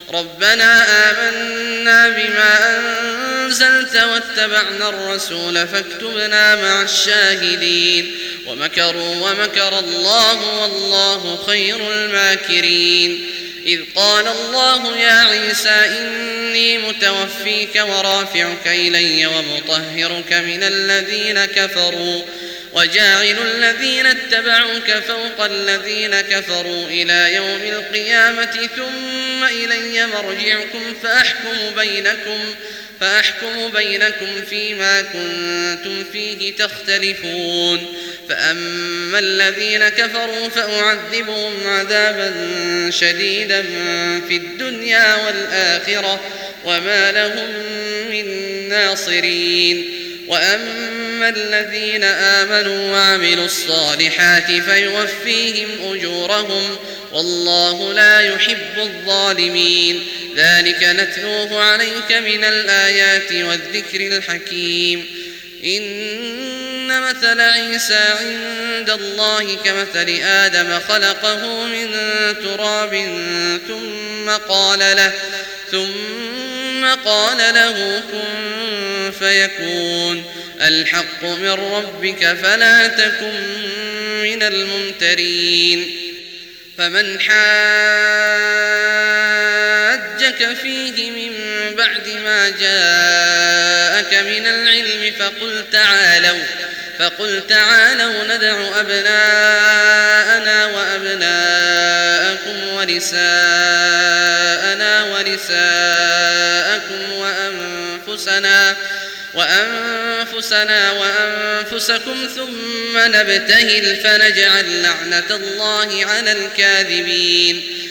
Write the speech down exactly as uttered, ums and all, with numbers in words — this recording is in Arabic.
ربنا آمنا بما أنزلت واتبعنا الرسول فاكتبنا مع الشاهدين ومكروا ومكر الله والله خير الماكرين إذ قال الله يا عيسى إني متوفيك ورافعك إلي ومطهرك من الذين كفروا وجاعل الذين اتبعوك فوق الذين كفروا إلى يوم القيامة ثم إلي مرجعكم فأحكم بينكم فأحكم بينكم فيما كنتم فيه تختلفون فأما الذين كفروا فأعذبهم عذابا شديدا في الدنيا والآخرة وما لهم من ناصرين وأما الذين آمنوا وعملوا الصالحات فيوفيهم أجورهم والله لا يحب الظالمين ذلك نتلوه عليك من الآيات والذكر الحكيم إن مثل عيسى عند الله كمثل آدم خلقه من تراب ثم قال له ثم قال له كن فيكون الحق من ربك فلا تكن من الممترين فمن حاجك فيه من بعد ما جاءك من العلم فقل تعالوا فقل تعالوا ندع أبناءنا وأبناءكم ونساءنا ونساءكم وأنفسنا وأنفسنا وأنفسكم ثم نبتهل فنجعل لعنة الله على الكاذبين